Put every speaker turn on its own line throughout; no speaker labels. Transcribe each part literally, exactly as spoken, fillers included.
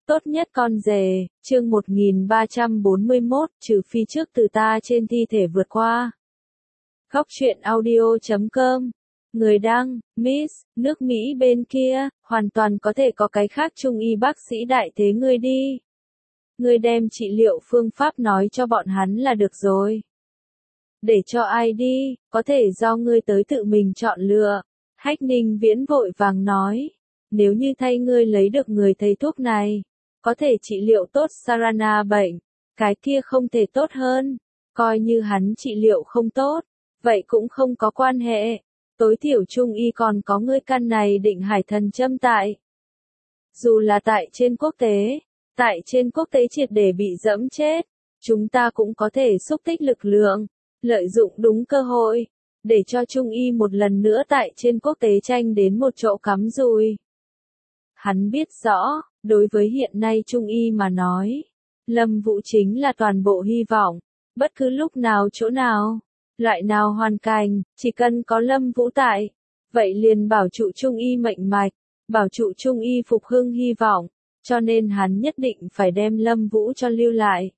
Tốt nhất con rể, chương một nghìn ba trăm bốn mươi mốt, trừ phi trước từ ta trên thi thể vượt qua. Góc truyện audio chấm com. Người đăng, Miss, nước Mỹ bên kia, hoàn toàn có thể có cái khác trung y bác sĩ đại thế ngươi đi. Ngươi đem trị liệu phương pháp nói cho bọn hắn là được rồi. Để cho ai đi, có thể do ngươi tới tự mình chọn lựa. Hách Ninh Viễn vội vàng nói. Nếu như thay ngươi lấy được người thầy thuốc này, có thể trị liệu tốt Sarana bệnh, cái kia không thể tốt hơn. Coi như hắn trị liệu không tốt, vậy cũng không có quan hệ. Tối thiểu trung y còn có ngươi căn này định hải thần châm tại. Dù là tại trên quốc tế, tại trên quốc tế triệt để bị dẫm chết, chúng ta cũng có thể xúc tích lực lượng, lợi dụng đúng cơ hội, để cho trung y một lần nữa tại trên quốc tế tranh đến một chỗ cắm rùi. Hắn biết rõ, đối với hiện nay trung y mà nói, Lâm Vũ chính là toàn bộ hy vọng, bất cứ lúc nào chỗ nào, loại nào hoàn cảnh, chỉ cần có Lâm Vũ tại, vậy liền bảo trụ trung y mệnh mạch, bảo trụ trung y phục hưng hy vọng, cho nên hắn nhất định phải đem Lâm Vũ cho lưu lại.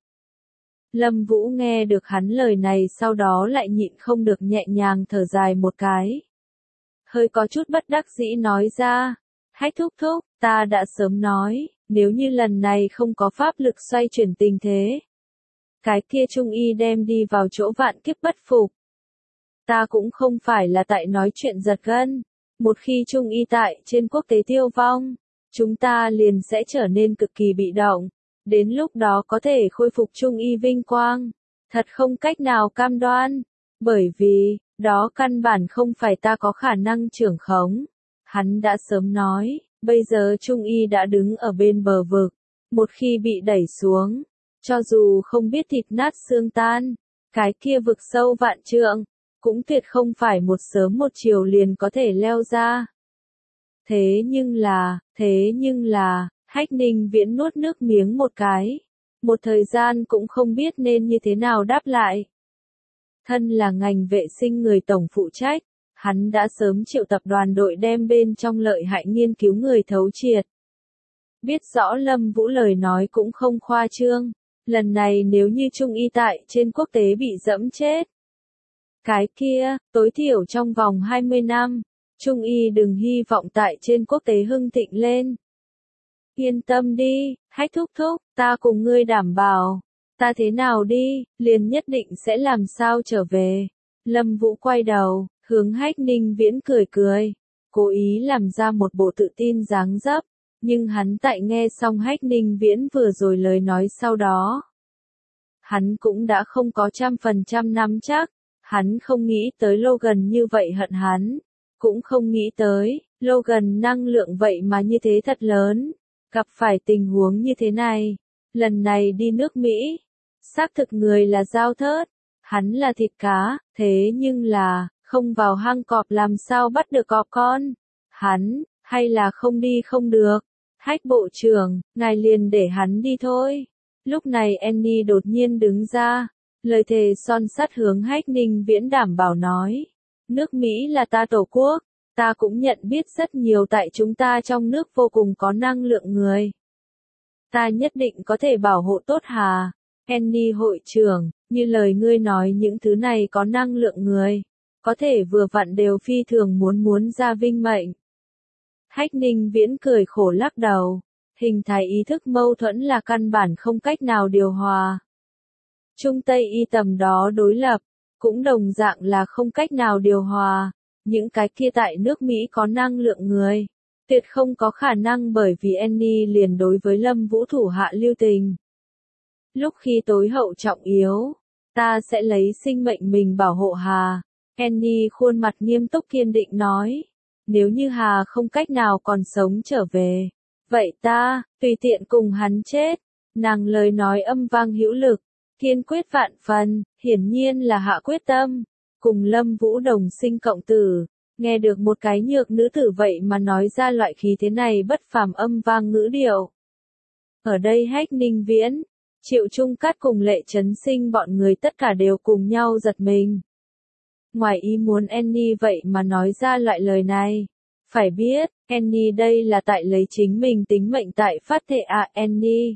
Lâm Vũ nghe được hắn lời này sau đó lại nhịn không được nhẹ nhàng thở dài một cái. Hơi có chút bất đắc dĩ nói ra. Hách thúc thúc, ta đã sớm nói, nếu như lần này không có pháp lực xoay chuyển tình thế, cái kia trung y đem đi vào chỗ vạn kiếp bất phục. Ta cũng không phải là tại nói chuyện giật gân, một khi trung y tại trên quốc tế tiêu vong, chúng ta liền sẽ trở nên cực kỳ bị động, đến lúc đó có thể khôi phục trung y vinh quang, thật không cách nào cam đoan, bởi vì, đó căn bản không phải ta có khả năng trưởng khống. Hắn đã sớm nói, bây giờ trung y đã đứng ở bên bờ vực, một khi bị đẩy xuống, cho dù không biết thịt nát xương tan, cái kia vực sâu vạn trượng, cũng tuyệt không phải một sớm một chiều liền có thể leo ra. Thế nhưng là, thế nhưng là, Hách Ninh Viễn nuốt nước miếng một cái, một thời gian cũng không biết nên như thế nào đáp lại. Thân là ngành vệ sinh người tổng phụ trách, hắn đã sớm triệu tập đoàn đội đem bên trong lợi hại nghiên cứu người thấu triệt. Biết rõ Lâm Vũ lời nói cũng không khoa trương, lần này nếu như trung y tại trên quốc tế bị dẫm chết. Cái kia, tối thiểu trong vòng hai mươi năm, trung y đừng hy vọng tại trên quốc tế hưng thịnh lên. Yên tâm đi, Hách thúc thúc, ta cùng ngươi đảm bảo, ta thế nào đi, liền nhất định sẽ làm sao trở về. Lâm Vũ quay đầu, hướng Hách Ninh Viễn cười cười, cố ý làm ra một bộ tự tin dáng dấp, nhưng hắn tại nghe xong Hách Ninh Viễn vừa rồi lời nói sau đó. Hắn cũng đã không có trăm phần trăm nắm chắc, hắn không nghĩ tới Logan như vậy hận hắn, cũng không nghĩ tới, Logan năng lượng vậy mà như thế thật lớn, gặp phải tình huống như thế này, lần này đi nước Mỹ, xác thực người là dao thớt, hắn là thịt cá, thế nhưng là, không vào hang cọp làm sao bắt được cọp con, hắn, hay là không đi không được, Hách bộ trưởng, ngài liền để hắn đi thôi. Lúc này Annie đột nhiên đứng ra, lời thề son sắt hướng Hách Ninh Viễn đảm bảo nói, nước Mỹ là ta tổ quốc, ta cũng nhận biết rất nhiều tại chúng ta trong nước vô cùng có năng lượng người. Ta nhất định có thể bảo hộ tốt Hà, Annie hội trưởng, như lời ngươi nói những thứ này có năng lượng người, có thể vừa vặn đều phi thường muốn muốn ra vinh mệnh. Hách Ninh Viễn cười khổ lắc đầu, hình thái ý thức mâu thuẫn là căn bản không cách nào điều hòa. Trung Tây y tầm đó đối lập, cũng đồng dạng là không cách nào điều hòa, những cái kia tại nước Mỹ có năng lượng người, tuyệt không có khả năng bởi vì Annie liền đối với Lâm Vũ thủ hạ lưu tình. Lúc khi tối hậu trọng yếu, ta sẽ lấy sinh mệnh mình bảo hộ Hà. Annie khuôn mặt nghiêm túc kiên định nói, nếu như Hà không cách nào còn sống trở về, vậy ta, tùy tiện cùng hắn chết. Nàng lời nói âm vang hữu lực, kiên quyết vạn phần, hiển nhiên là hạ quyết tâm, cùng Lâm Vũ đồng sinh cộng tử, nghe được một cái nhược nữ tử vậy mà nói ra loại khí thế này bất phàm âm vang ngữ điệu. Ở đây Hách Ninh Viễn, Triệu Trung Cát cùng Lệ Chấn Sinh bọn người tất cả đều cùng nhau giật mình. Ngoài ý muốn Annie vậy mà nói ra loại lời này, Phải biết, Annie đây là tại lấy chính mình tính mệnh tại phát thệ à Annie.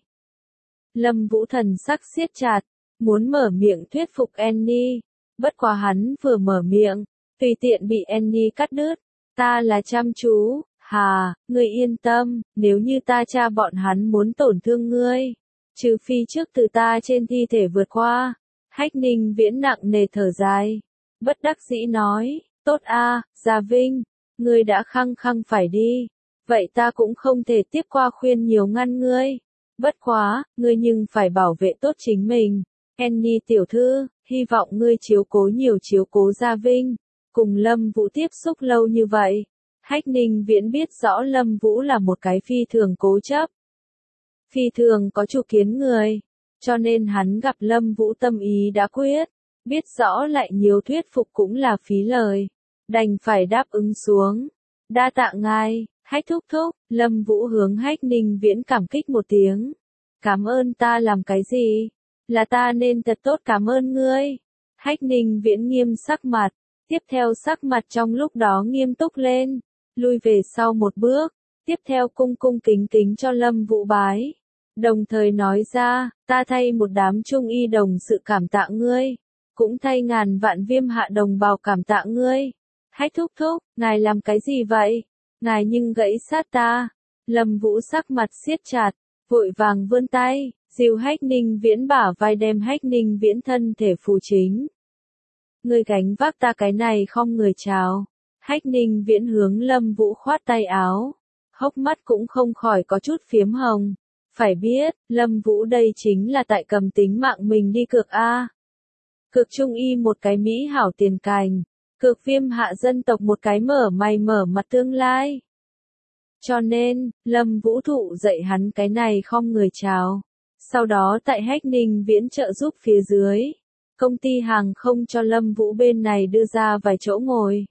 Lâm Vũ thần sắc siết chặt, muốn mở miệng thuyết phục Annie. Bất quá hắn vừa mở miệng, tùy tiện bị Annie cắt đứt. Ta là chăm chú, hà, ngươi yên tâm, nếu như ta cha bọn hắn muốn tổn thương ngươi. Trừ phi trước từ ta trên thi thể vượt qua. Hách Ninh Viễn nặng nề thở dài. Bất đắc dĩ nói, tốt a, Gia Vinh, ngươi đã khăng khăng phải đi. Vậy ta cũng không thể tiếp qua khuyên nhiều ngăn ngươi. Bất quá, ngươi nhưng phải bảo vệ tốt chính mình. Annie tiểu thư, hy vọng ngươi chiếu cố nhiều chiếu cố Gia Vinh. Cùng Lâm Vũ tiếp xúc lâu như vậy. Hách Ninh Viễn biết rõ Lâm Vũ là một cái phi thường cố chấp. Phi thường có chủ kiến người. Cho nên hắn gặp Lâm Vũ tâm ý đã quyết. Biết rõ lại nhiều thuyết phục cũng là phí lời. Đành phải đáp ứng xuống. Đa tạ ngài, Hách thúc thúc. Lâm Vũ hướng Hách Ninh Viễn cảm kích một tiếng. Cảm ơn ta làm cái gì? Là ta nên thật tốt cảm ơn ngươi. Hách Ninh Viễn nghiêm sắc mặt. Tiếp theo sắc mặt trong lúc đó nghiêm túc lên. Lui về sau một bước. Tiếp theo cung cung kính kính cho Lâm Vũ bái. Đồng thời nói ra, ta thay một đám trung y đồng sự cảm tạ ngươi. Cũng thay ngàn vạn viêm hạ đồng bào cảm tạ ngươi. Hách thúc thúc, ngài làm cái gì vậy? Ngài nhưng gãy sát ta. Lâm Vũ sắc mặt siết chặt, vội vàng vươn tay, dìu Hách Ninh Viễn bả vai đem Hách Ninh Viễn thân thể phù chính. Ngươi gánh vác ta cái này không người chào. Hách Ninh Viễn hướng Lâm Vũ khoát tay áo. Hốc mắt cũng không khỏi có chút phiếm hồng. Phải biết, Lâm Vũ đây chính là tại cầm tính mạng mình đi cược A. Cược trung y một cái mỹ hảo tiền cành. Cược viêm hạ dân tộc một cái mở mày mở mặt tương lai. Cho nên, Lâm Vũ thụ dạy hắn cái này không người chào. Sau đó tại Hách Ninh Viễn trợ giúp phía dưới. Công ty hàng không cho Lâm Vũ bên này đưa ra vài chỗ ngồi.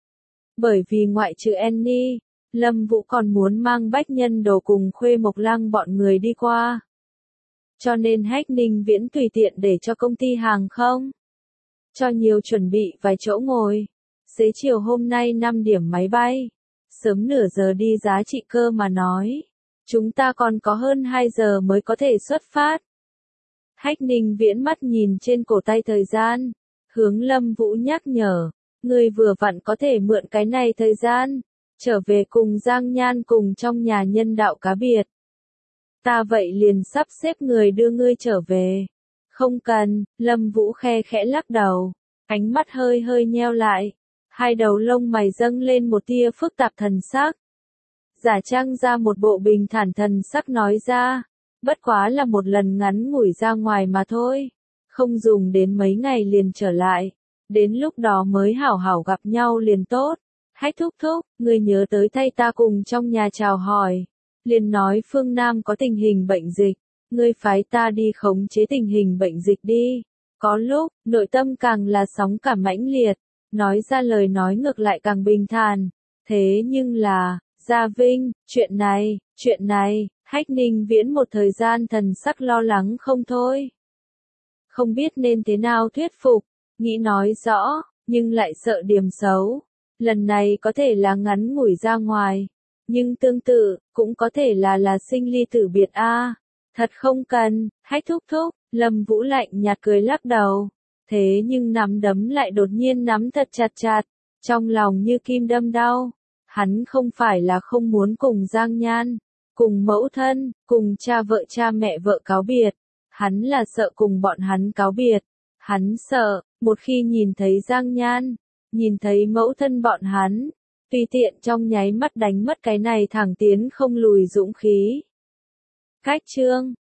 Bởi vì ngoại trừ Annie, Lâm Vũ còn muốn mang Bách Nhân Đồ cùng Khuê Mộc Lăng bọn người đi qua. Cho nên Hách Ninh Viễn tùy tiện để cho công ty hàng không. Cho nhiều chuẩn bị vài chỗ ngồi. Xế chiều hôm nay năm điểm máy bay. Sớm nửa giờ đi giá trị cơ mà nói. Chúng ta còn có hơn hai giờ mới có thể xuất phát. Hách Ninh Viễn mắt nhìn trên cổ tay thời gian. Hướng Lâm Vũ nhắc nhở. Người vừa vặn có thể mượn cái này thời gian. Trở về cùng Giang Nhan cùng trong nhà nhân đạo cá biệt. Ta vậy liền sắp xếp người đưa ngươi trở về. Không cần, Lâm Vũ khe khẽ lắc đầu. Ánh mắt hơi hơi nheo lại. Hai đầu lông mày dâng lên một tia phức tạp thần sắc. Giả trang ra một bộ bình thản thần sắc nói ra. Bất quá là một lần ngắn ngủi ra ngoài mà thôi. Không dùng đến mấy ngày liền trở lại. Đến lúc đó mới hảo hảo gặp nhau liền tốt. Hách thúc thúc, ngươi nhớ tới thay ta cùng trong nhà chào hỏi. Liền nói phương Nam có tình hình bệnh dịch. Ngươi phái ta đi khống chế tình hình bệnh dịch đi. Có lúc, nội tâm càng là sóng cảm mãnh liệt. Nói ra lời nói ngược lại càng bình thản. Thế nhưng là, Gia Vinh, chuyện này, chuyện này, Hách Ninh Viễn một thời gian thần sắc lo lắng không thôi. Không biết nên thế nào thuyết phục, nghĩ nói rõ, nhưng lại sợ điểm xấu. Lần này có thể là ngắn ngủi ra ngoài, nhưng tương tự, cũng có thể là là sinh ly tử biệt a. Thật không cần, Hách thúc thúc, Lâm Vũ lạnh nhạt cười lắc đầu. Thế nhưng nắm đấm lại đột nhiên nắm thật chặt chặt, trong lòng như kim đâm đau. Hắn không phải là không muốn cùng Giang Nhan, cùng mẫu thân, cùng cha vợ cha mẹ vợ cáo biệt. Hắn là sợ cùng bọn hắn cáo biệt. Hắn sợ, một khi nhìn thấy Giang Nhan, nhìn thấy mẫu thân bọn hắn, tùy tiện trong nháy mắt đánh mất cái này thẳng tiến không lùi dũng khí. Cách chương